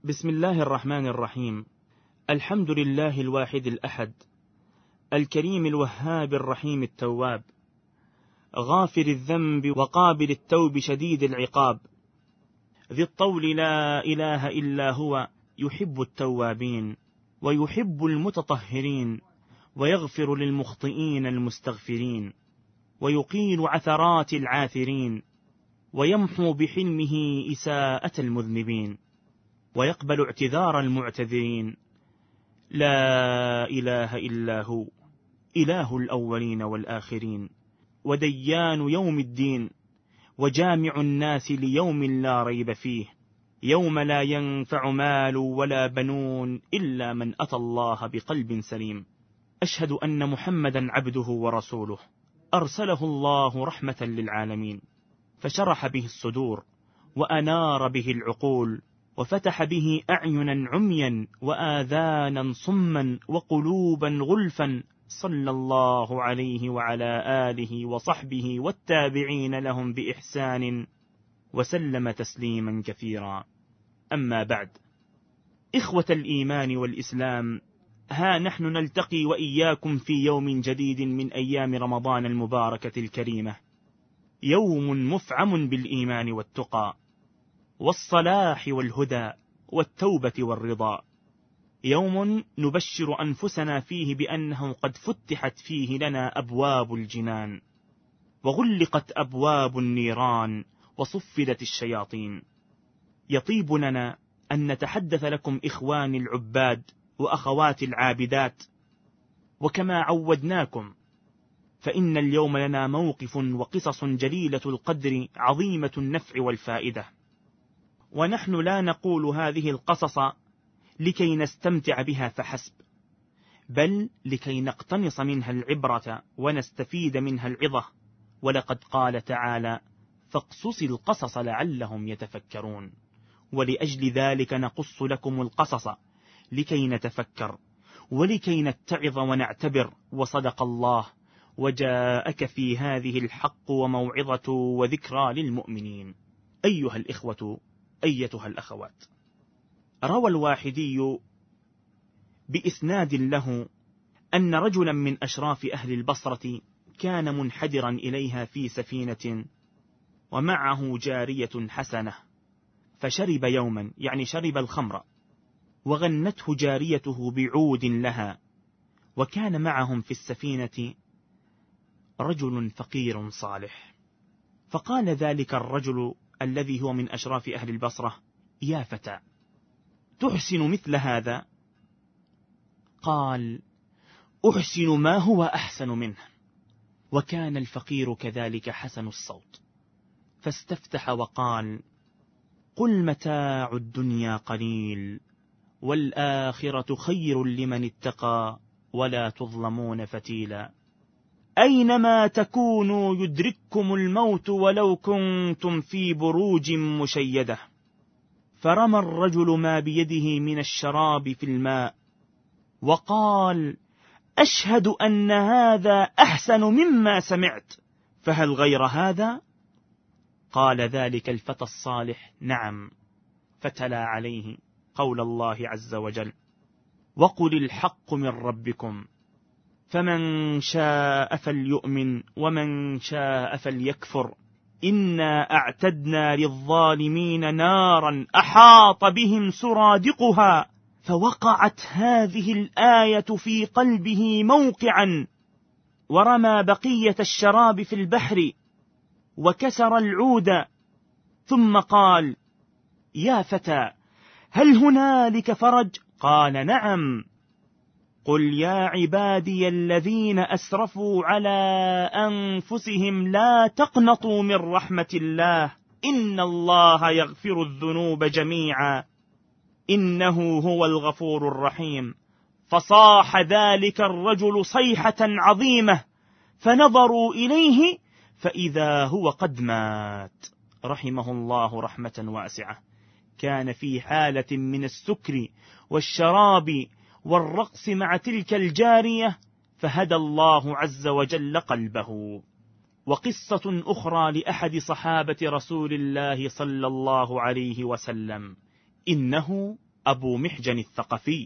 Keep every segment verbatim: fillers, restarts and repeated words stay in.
بسم الله الرحمن الرحيم. الحمد لله الواحد الأحد، الكريم الوهاب الرحيم التواب، غافر الذنب وقابل التوب شديد العقاب، ذي الطول لا إله إلا هو، يحب التوابين ويحب المتطهرين، ويغفر للمخطئين المستغفرين، ويقيل عثرات العاثرين، ويمحو بحلمه إساءة المذنبين، ويقبل اعتذار المعتذرين. لا إله إلا هو، إله الأولين والآخرين، وديان يوم الدين، وجامع الناس ليوم لا ريب فيه، يوم لا ينفع مال ولا بنون إلا من أتى الله بقلب سليم. أشهد أن محمدا عبده ورسوله، أرسله الله رحمة للعالمين، فشرح به الصدور، وأنار به العقول، وفتح به أعينا عميا وآذانا صما وقلوبا غلفا، صلى الله عليه وعلى آله وصحبه والتابعين لهم بإحسان، وسلم تسليما كثيرا. أما بعد، إخوة الإيمان والإسلام، ها نحن نلتقي وإياكم في يوم جديد من أيام رمضان المباركة الكريمة، يوم مفعم بالإيمان والتقى والصلاح والهدى والتوبة والرضا، يوم نبشر أنفسنا فيه بأنه قد فتحت فيه لنا أبواب الجنان، وغلقت أبواب النيران، وصفدت الشياطين. يطيب لنا أن نتحدث لكم إخواني العباد وأخوات العابدات، وكما عودناكم فإن اليوم لنا موقف وقصص جليلة القدر عظيمة النفع والفائدة، ونحن لا نقول هذه القصص لكي نستمتع بها فحسب، بل لكي نقتنص منها العبرة ونستفيد منها العظة. ولقد قال تعالى: فاقصص القصص لعلهم يتفكرون. ولأجل ذلك نقص لكم القصص لكي نتفكر ولكي نتعظ ونعتبر. وصدق الله، وجاءك في هذه الحق وموعظة وذكرى للمؤمنين. أيها الإخوة، أيتها الأخوات، روى الواحدي بإسناد له أن رجلا من أشراف أهل البصرة كان منحدرا إليها في سفينة، ومعه جارية حسنة، فشرب يوما، يعني شرب الخمر، وغنته جاريته بعود لها. وكان معهم في السفينة رجل فقير صالح، فقال ذلك الرجل الذي هو من أشراف أهل البصرة: يا فتى، تحسن مثل هذا؟ قال: أحسن ما هو أحسن منه. وكان الفقير كذلك حسن الصوت، فاستفتح وقال: قل متاع الدنيا قليل، والآخرة خير لمن اتقى، ولا تظلمون فتيلا. أينما تكونوا يدرككم الموت ولو كنتم في بروج مشيدة. فرمى الرجل ما بيده من الشراب في الماء، وقال: أشهد أن هذا أحسن مما سمعت، فهل غير هذا؟ قال ذلك الفتى الصالح: نعم. فتلا عليه قول الله عز وجل: وقل الحق من ربكم، فمن شاء فليؤمن ومن شاء فليكفر، إنا أعتدنا للظالمين نارا أحاط بهم سرادقها. فوقعت هذه الآية في قلبه موقعا، ورمى بقية الشراب في البحر، وكسر العود، ثم قال: يا فتى، هل هنالك فرج؟ قال: نعم. قل يا عبادي الذين أسرفوا على أنفسهم لا تقنطوا من رحمة الله، إن الله يغفر الذنوب جميعا، إنه هو الغفور الرحيم. فصاح ذلك الرجل صيحة عظيمة، فنظروا إليه فإذا هو قد مات، رحمه الله رحمة واسعة. كان في حالة من السكر والشراب والرقص مع تلك الجارية، فهدى الله عز وجل قلبه. وقصة أخرى لأحد صحابة رسول الله صلى الله عليه وسلم: إنه أبو محجن الثقفي،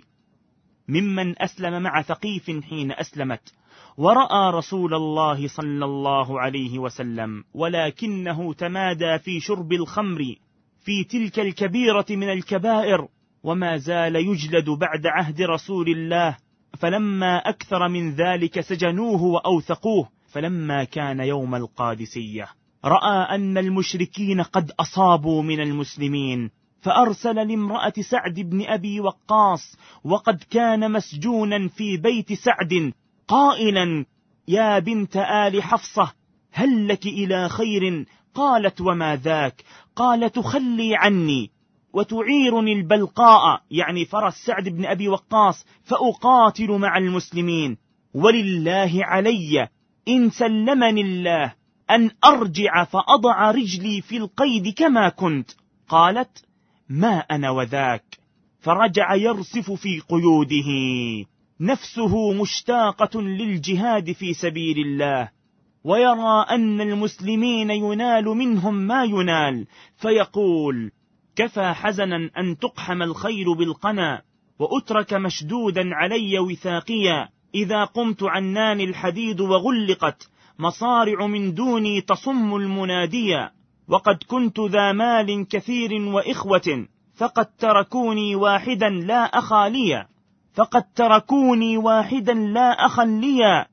ممن أسلم مع ثقيف حين أسلمت، ورأى رسول الله صلى الله عليه وسلم، ولكنه تمادى في شرب الخمر في تلك الكبيرة من الكبائر، وما زال يجلد بعد عهد رسول الله، فلما أكثر من ذلك سجنوه وأوثقوه. فلما كان يوم القادسية رأى أن المشركين قد أصابوا من المسلمين، فأرسل لامرأة سعد بن أبي وقاص، وقد كان مسجونا في بيت سعد، قائلا: يا بنت آل حفصة، هل لك إلى خير؟ قالت: وما ذاك؟ قال: تخلي عني وتعيرني البلقاء، يعني فرس سعد بن أبي وقاص، فأقاتل مع المسلمين، ولله علي إن سلمني الله أن أرجع فأضع رجلي في القيد كما كنت. قالت: ما أنا وذاك. فرجع يرصف في قيوده، نفسه مشتاقة للجهاد في سبيل الله، ويرى أن المسلمين ينال منهم ما ينال، فيقول: كفى حزنا أن تقحم الخيل بالقنا، وأترك مشدودا علي وثاقيا، إذا قمت عنان الحديد وغلقت مصارع من دوني تصم المناديا، وقد كنت ذا مال كثير وإخوة، فقد تركوني واحدا لا أخا لي، فقد تركوني واحدا لا أخا لي،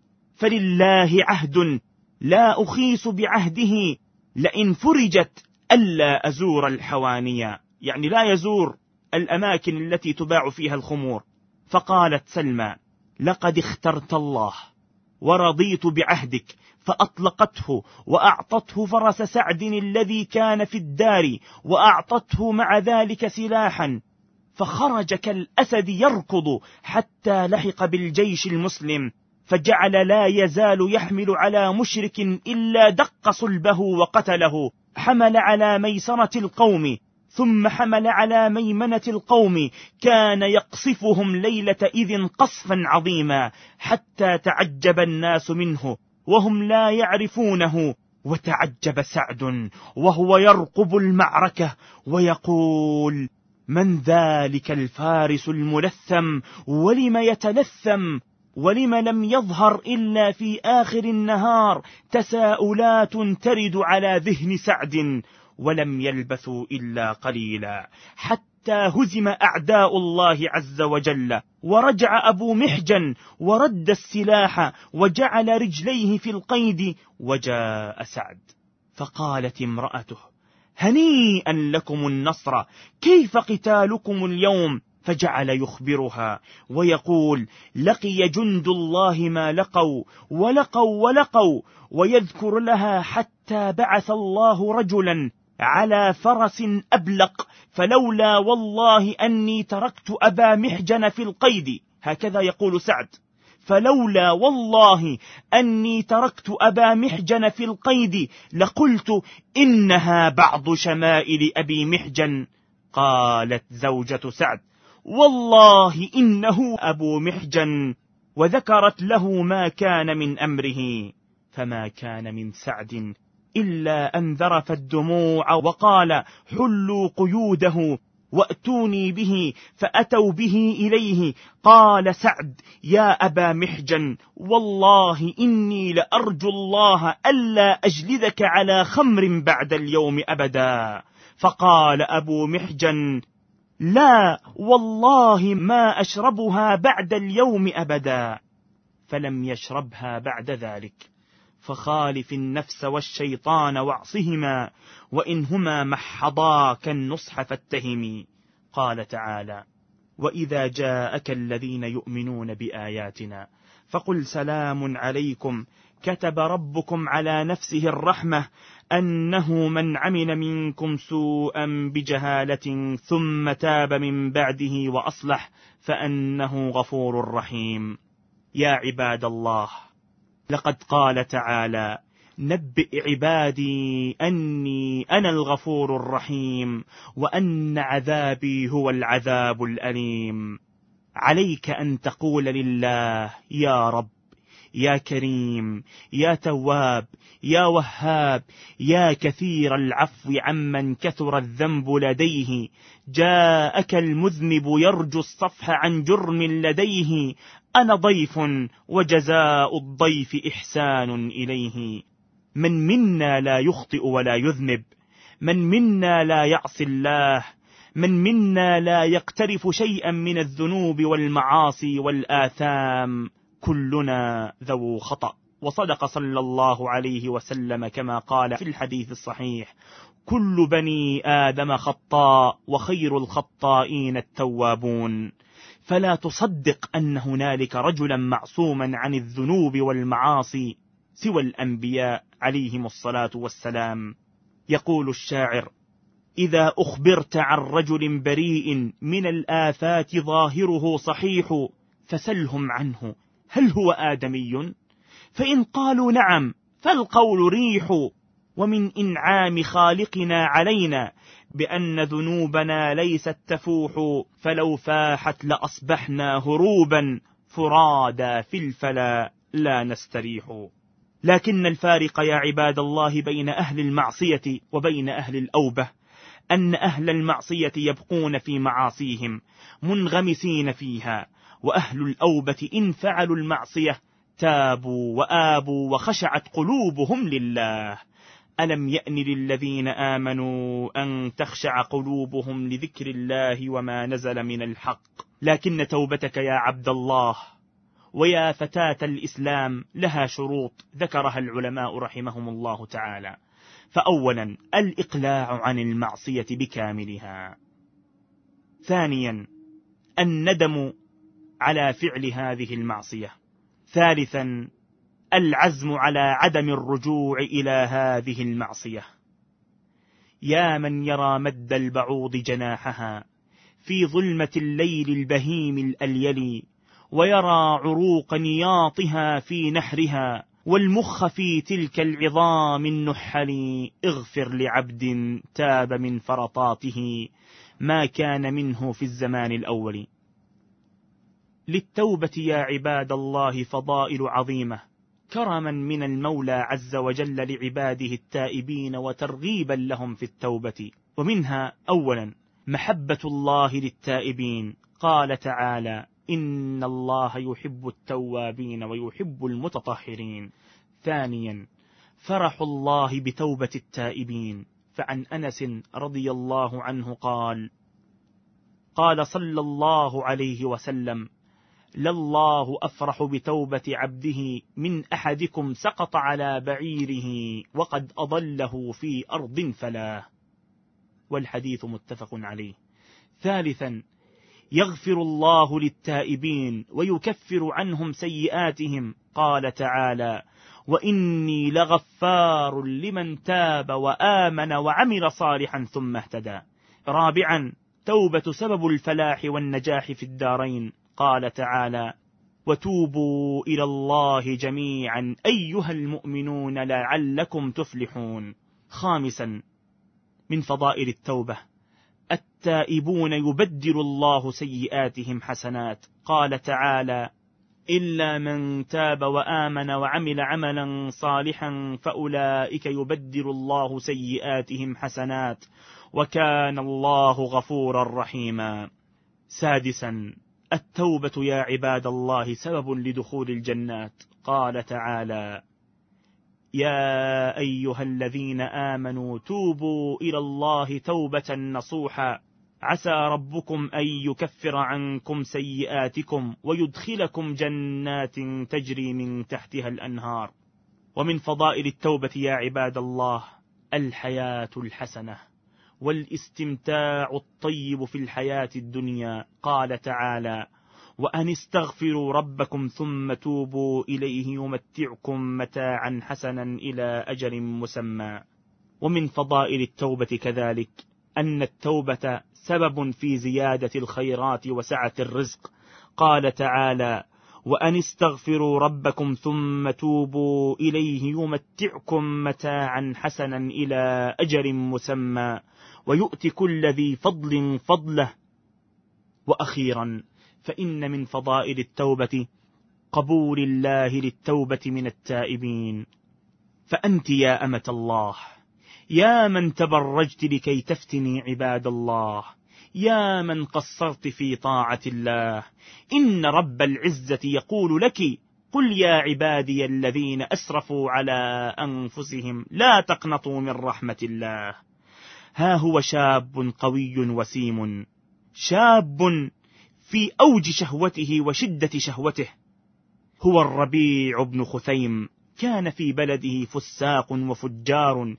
فلله عهد لا أخيس بعهده، لئن فرجت ألا أزور الحوانيا، يعني لا يزور الأماكن التي تباع فيها الخمور. فقالت سلمى: لقد اخترت الله ورضيت بعهدك، فأطلقته وأعطته فرس سعد الذي كان في الدار، وأعطته مع ذلك سلاحا، فخرج كالأسد يركض حتى لحق بالجيش المسلم، فجعل لا يزال يحمل على مشرك إلا دق صلبه وقتله، حمل على ميسرة القوم ثم حمل على ميمنة القوم، كان يقصفهم ليلة إذ قصفا عظيما، حتى تعجب الناس منه وهم لا يعرفونه، وتعجب سعد وهو يرقب المعركة ويقول: من ذلك الفارس الملثم؟ ولم يتلثم؟ ولم لم يظهر إلا في آخر النهار؟ تساؤلات ترد على ذهن سعد، ولم يلبثوا إلا قليلا حتى هزم أعداء الله عز وجل، ورجع أبو محجن ورد السلاح وجعل رجليه في القيد، وجاء سعد، فقالت امرأته: هنيئا لكم النصر، كيف قتالكم اليوم؟ فجعل يخبرها ويقول: لقي جند الله ما لقوا ولقوا ولقوا، ويذكر لها حتى بعث الله رجلا على فرس أبلق، فلولا والله أني تركت أبا محجن في القيد، هكذا يقول سعد: فلولا والله أني تركت أبا محجن في القيد لقلت إنها بعض شمائل أبي محجن. قالت زوجة سعد: والله إنه أبو محجن، وذكرت له ما كان من أمره، فما كان من سعد إلا أن ذرف الدموع وقال: حلوا قيوده وأتوني به، فأتوا به إليه. قال سعد: يا أبا محجن، والله إني لأرجو الله ألا أجلدك على خمر بعد اليوم أبدا. فقال أبو محجن: لا والله ما أشربها بعد اليوم أبدا. فلم يشربها بعد ذلك. فخالف النفس والشيطان واعصهما، وإن هما محضاك النصح فاتهمي. قال تعالى: وإذا جاءك الذين يؤمنون بآياتنا فقل سلام عليكم، كتب ربكم على نفسه الرحمة أنه من عمل منكم سوءا بجهالة ثم تاب من بعده وأصلح فأنه غفور رحيم. يا عباد الله، لقد قال تعالى: نبئ عبادي أني أنا الغفور الرحيم، وأن عذابي هو العذاب الأليم. عليك أن تقول لله: يا رب يا كريم يا تواب يا وهاب يا كثير العفو عمن كثر الذنب لديه، جاءك المذنب يرجو الصفح عن جرم لديه، أنا ضيف وجزاء الضيف إحسان إليه. من منا لا يخطئ ولا يذنب، من منا لا يعصي الله، من منا لا يقترف شيئا من الذنوب والمعاصي والآثام، كلنا ذو خطأ. وصدق صلى الله عليه وسلم كما قال في الحديث الصحيح: كل بني آدم خطاء وخير الخطائين التوابون. فلا تصدق أن هنالك رجلا معصوما عن الذنوب والمعاصي سوى الأنبياء عليهم الصلاة والسلام. يقول الشاعر: إذا أخبرت عن رجل بريء من الآفات ظاهره صحيح، فسلهم عنه هل هو آدمي؟ فإن قالوا نعم فالقول ريح. ومن إنعام خالقنا علينا بأن ذنوبنا ليست تفوح، فلو فاحت لأصبحنا هروبا فرادا في الفلا لا نستريح. لكن الفارق يا عباد الله بين أهل المعصية وبين أهل الأوبة أن أهل المعصية يبقون في معاصيهم منغمسين فيها، وأهل الأوبة إن فعلوا المعصية تابوا وآبوا وخشعت قلوبهم لله. ألم يأن للذين آمنوا أن تخشع قلوبهم لذكر الله وما نزل من الحق. لكن توبتك يا عبد الله ويا فتاة الإسلام لها شروط ذكرها العلماء رحمهم الله تعالى. فأولا الإقلاع عن المعصية بكاملها. ثانيا الندم على فعل هذه المعصية. ثالثا العزم على عدم الرجوع إلى هذه المعصية. يا من يرى مد البعوض جناحها في ظلمة الليل البهيم الأليل، ويرى عروق نياطها في نحرها، والمخ في تلك العظام النحل، اغفر لعبد تاب من فرطاته ما كان منه في الزمان الأول. للتوبة يا عباد الله فضائل عظيمة، كرما من المولى عز وجل لعباده التائبين وترغيبا لهم في التوبة. ومنها أولا محبة الله للتائبين، قال تعالى: إن الله يحب التوابين ويحب المتطهرين. ثانيا فرح الله بتوبة التائبين، فعن أنس رضي الله عنه قال: قال صلى الله عليه وسلم: لله أفرح بتوبة عبده من أحدكم سقط على بعيره وقد أضله في أرض فلاه. والحديث متفق عليه. ثالثا يغفر الله للتائبين ويكفر عنهم سيئاتهم، قال تعالى: وإني لغفار لمن تاب وآمن وعمل صالحا ثم اهتدى. رابعا توبة سبب الفلاح والنجاح في الدارين، قال تعالى: وتوبوا إلى الله جميعا أيها المؤمنون لعلكم تفلحون. خامسا من فضائل التوبة التائبون يبدل الله سيئاتهم حسنات، قال تعالى: إلا من تاب وآمن وعمل عملا صالحا فأولئك يبدل الله سيئاتهم حسنات وكان الله غفورا رحيما. سادسا التوبة يا عباد الله سبب لدخول الجنات، قال تعالى: يا أيها الذين آمنوا توبوا إلى الله توبة نصوحا عسى ربكم أن يكفر عنكم سيئاتكم ويدخلكم جنات تجري من تحتها الأنهار. ومن فضائل التوبة يا عباد الله الحياة الحسنة والاستمتاع الطيب في الحياة الدنيا، قال تعالى: وأن استغفروا ربكم ثم توبوا إليه يمتعكم متاعا حسنا إلى أجل مسمى. ومن فضائل التوبة كذلك أن التوبة سبب في زيادة الخيرات وسعة الرزق، قال تعالى: وأن استغفروا ربكم ثم توبوا إليه يمتعكم متاعا حسنا إلى أجل مسمى ويؤتي كل ذي فضل فضله. وأخيرا فإن من فضائل التوبة قبول الله للتوبة من التائبين. فأنت يا أمة الله، يا من تبرجت لكي تفتني عباد الله، يا من قصرت في طاعة الله، إن رب العزة يقول لك: قل يا عبادي الذين أسرفوا على أنفسهم لا تقنطوا من رحمة الله. ها هو شاب قوي وسيم، شاب في أوج شهوته وشدة شهوته، هو الربيع بن خثيم. كان في بلده فساق وفجار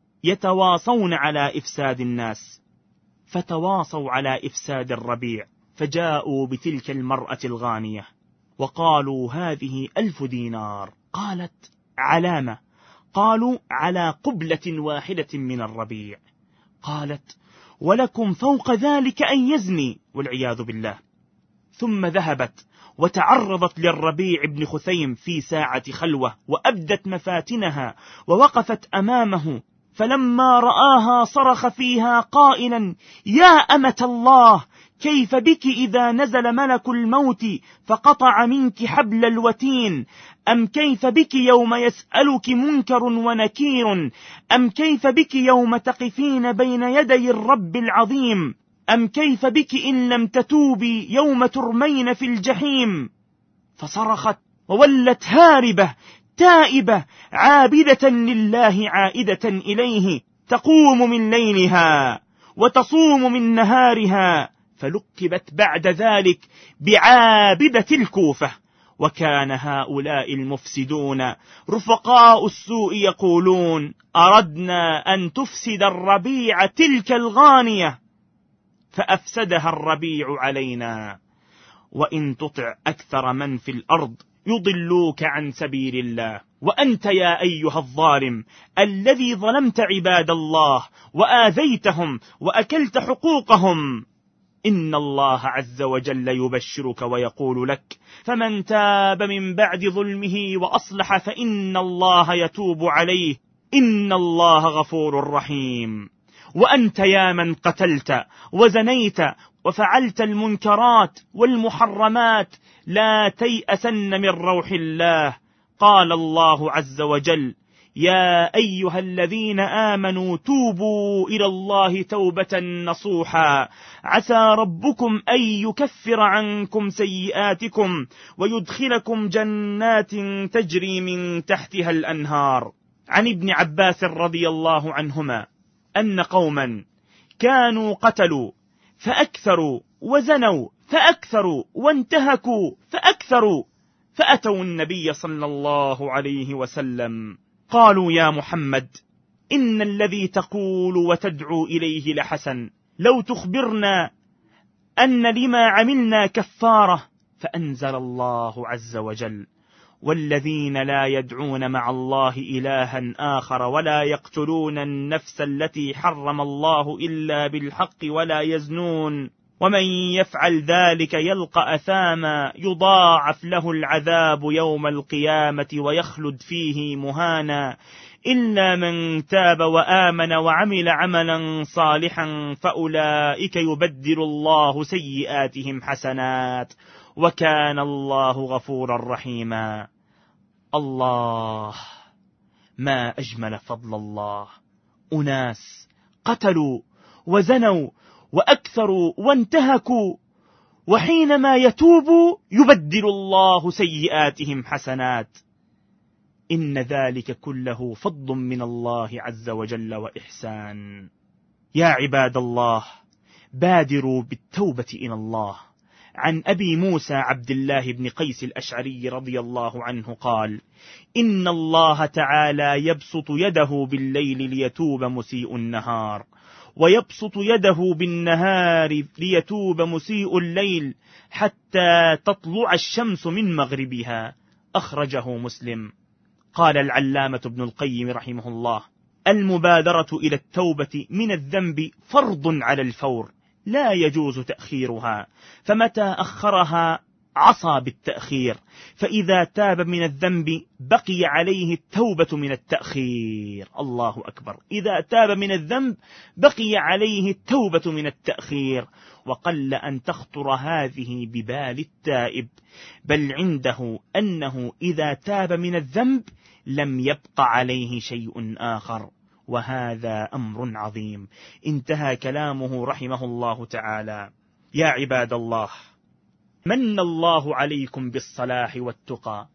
يتواصون على إفساد الناس، فتواصوا على إفساد الربيع، فجاءوا بتلك المرأة الغانية وقالوا: هذه ألف دينار. قالت: علامة؟ قالوا: على قبلة واحدة من الربيع. قالت: ولكم فوق ذلك أن يزني، والعياذ بالله. ثم ذهبت وتعرضت للربيع بن خثيم في ساعة خلوة، وأبدت مفاتنها ووقفت أمامه، فلما رآها صرخ فيها قائلا: يا أمة الله، كيف بك إذا نزل ملك الموت فقطع منك حبل الوتين؟ أم كيف بك يوم يسألك منكر ونكير؟ أم كيف بك يوم تقفين بين يدي الرب العظيم؟ أم كيف بك إن لم تتوبي يوم ترمين في الجحيم؟ فصرخت وولت هاربة تائبة عابدة لله عائدة إليه، تقوم من ليلها وتصوم من نهارها، فلقبت بعد ذلك بعابدة الكوفة. وكان هؤلاء المفسدون رفقاء السوء يقولون: أردنا أن تفسد الربيع تلك الغانية فأفسدها الربيع علينا، وإن تطع أكثر من في الأرض يضلوك عن سبيل الله. وأنت يا أيها الظالم الذي ظلمت عباد الله وآذيتهم وأكلت حقوقهم، إن الله عز وجل يبشرك ويقول لك: فمن تاب من بعد ظلمه وأصلح فإن الله يتوب عليه، إن الله غفور رحيم. وأنت يا من قتلت وزنيت وفعلت المنكرات والمحرمات، لا تيأسن من روح الله. قال الله عز وجل: يا أيها الذين آمنوا توبوا إلى الله توبة نصوحا، عسى ربكم أن يكفر عنكم سيئاتكم ويدخلكم جنات تجري من تحتها الأنهار. عن ابن عباس رضي الله عنهما أن قوما كانوا قتلوا فأكثروا وزنوا فأكثروا وانتهكوا فأكثروا، فأتوا النبي صلى الله عليه وسلم قالوا: يا محمد، إن الذي تقول وتدعو إليه لحسن، لو تخبرنا أن لما عملنا كفارة. فأنزل الله عز وجل: والذين لا يدعون مع الله إلها آخر ولا يقتلون النفس التي حرم الله إلا بالحق ولا يزنون، ومن يفعل ذلك يلقى أثاما يضاعف له العذاب يوم القيامة ويخلد فيه مهانا، إلا من تاب وآمن وعمل عملا صالحا فأولئك يبدل الله سيئاتهم حسنات وكان الله غفورا رحيما. الله، ما أجمل فضل الله. أناس قتلوا وزنوا وأكثروا وانتهكوا، وحينما يتوبوا يبدل الله سيئاتهم حسنات. إن ذلك كله فضل من الله عز وجل وإحسان. يا عباد الله، بادروا بالتوبة إلى الله. عن أبي موسى عبد الله بن قيس الأشعري رضي الله عنه قال: إن الله تعالى يبسط يده بالليل ليتوب مسيء النهار، ويبسط يده بالنهار ليتوب مسيء الليل، حتى تطلع الشمس من مغربها. أخرجه مسلم. قال العلامة ابن القيم رحمه الله: المبادرة إلى التوبة من الذنب فرض على الفور، لا يجوز تأخيرها، فمتى أخرها عصى بالتأخير، فإذا تاب من الذنب بقي عليه التوبة من التأخير. الله أكبر. إذا تاب من الذنب بقي عليه التوبة من التأخير. وقل أن تخطر هذه ببال التائب، بل عنده أنه إذا تاب من الذنب لم يبق عليه شيء آخر، وهذا أمر عظيم. انتهى كلامه رحمه الله تعالى. يا عباد الله، من الله عليكم بالصلاح والتقى،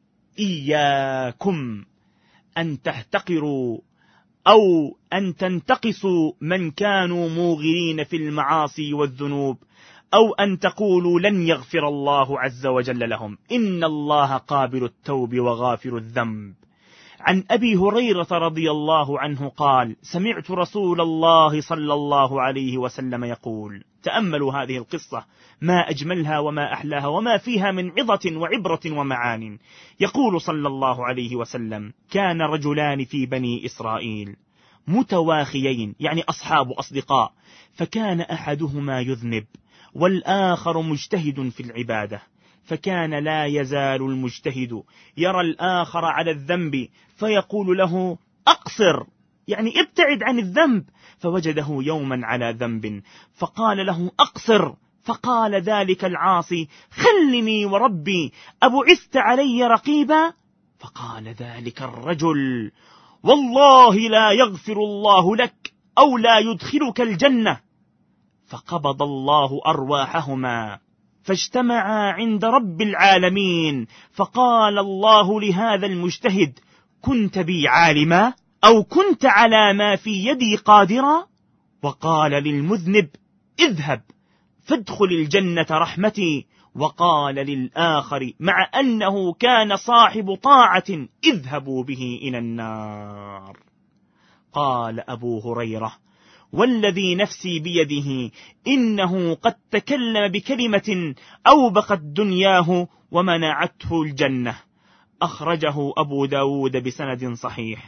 إياكم أن تحتقروا أو أن تنتقصوا من كانوا موغرين في المعاصي والذنوب، أو أن تقولوا لن يغفر الله عز وجل لهم، إن الله قابل التوب وغافر الذنب. عن أبي هريرة رضي الله عنه قال: سمعت رسول الله صلى الله عليه وسلم يقول، تأملوا هذه القصة، ما أجملها وما أحلاها وما فيها من عظة وعبرة ومعان. يقول صلى الله عليه وسلم: كان رجلان في بني إسرائيل متواخيين، يعني أصحاب أصدقاء، فكان أحدهما يذنب والآخر مجتهد في العبادة، فكان لا يزال المجتهد يرى الآخر على الذنب فيقول له: أقصر، يعني ابتعد عن الذنب. فوجده يوما على ذنب فقال له: أقصر. فقال ذلك العاصي: خلني وربي، أبعثت علي رقيبا؟ فقال ذلك الرجل: والله لا يغفر الله لك أو لا يدخلك الجنة. فقبض الله أرواحهما فاجتمعا عند رب العالمين، فقال الله لهذا المجتهد: كنت بي عالما أو كنت على ما في يدي قادرا؟ وقال للمذنب: اذهب فادخل الجنة رحمتي. وقال للآخر مع أنه كان صاحب طاعة: اذهبوا به إلى النار. قال أبو هريرة: والذي نفسي بيده إنه قد تكلم بكلمة أوبقت دنياه ومنعته الجنة. أخرجه أبو داود بسند صحيح.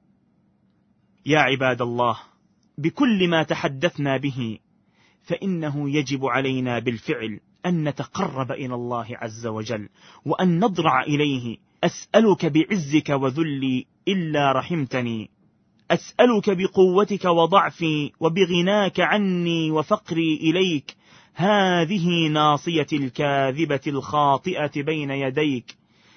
يا عباد الله، بكل ما تحدثنا به فإنه يجب علينا بالفعل أن نتقرب إلى الله عز وجل وأن نضرع إليه. أسألك بعزك وذلي إلا رحمتني، أسألك بقوتك وضعفي وبغناك عني وفقري إليك، هذه ناصيتي الكاذبة الخاطئة بين يديك،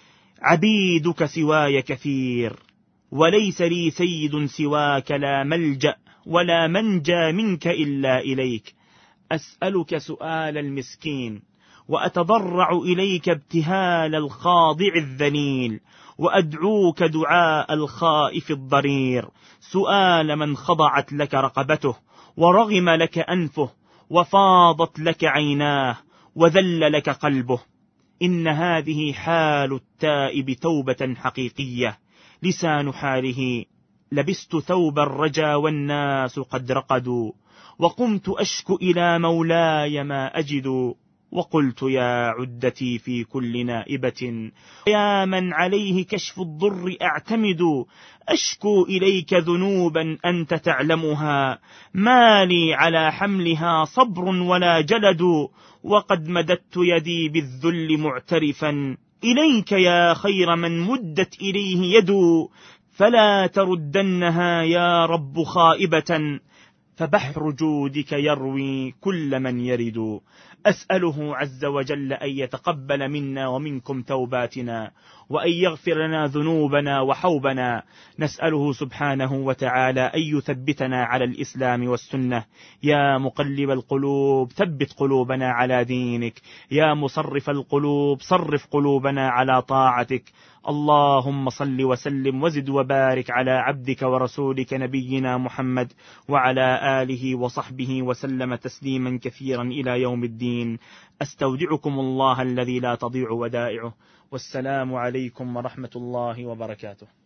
عبيدك سواي كثير، وليس لي سيد سواك، لا ملجأ ولا منجى منك إلا إليك. أسألك سؤال المسكين، وأتضرع إليك ابتهال الخاضع الذليل، وأدعوك دعاء الخائف الضرير، سؤال من خضعت لك رقبته ورغم لك أنفه وفاضت لك عيناه وذل لك قلبه. إن هذه حال التائب توبة حقيقية. لسان حاله: لبست ثوب الرجا والناس قد رقدوا، وقمت أشكو إلى مولاي ما أجد، وقلت يا عدتي في كل نائبة، يا من عليه كشف الضر أعتمد، أشكو إليك ذنوبا أنت تعلمها، ما لي على حملها صبر ولا جلد، وقد مددت يدي بالذل معترفا إليك يا خير من مدت إليه يد، فلا تردنها يا رب خائبة، فبحر جودك يروي كل من يرد. أسأله عز وجل أن يتقبل منا ومنكم توباتنا، وأن يغفر لنا ذنوبنا وحوبنا. نسأله سبحانه وتعالى أن يثبتنا على الإسلام والسنة. يا مقلب القلوب ثبت قلوبنا على دينك، يا مصرف القلوب صرف قلوبنا على طاعتك. اللهم صل وسلم وزد وبارك على عبدك ورسولك نبينا محمد وعلى آله وصحبه وسلم تسليما كثيرا إلى يوم الدين. أستودعكم الله الذي لا تضيع ودائعه، والسلام عليكم ورحمة الله وبركاته.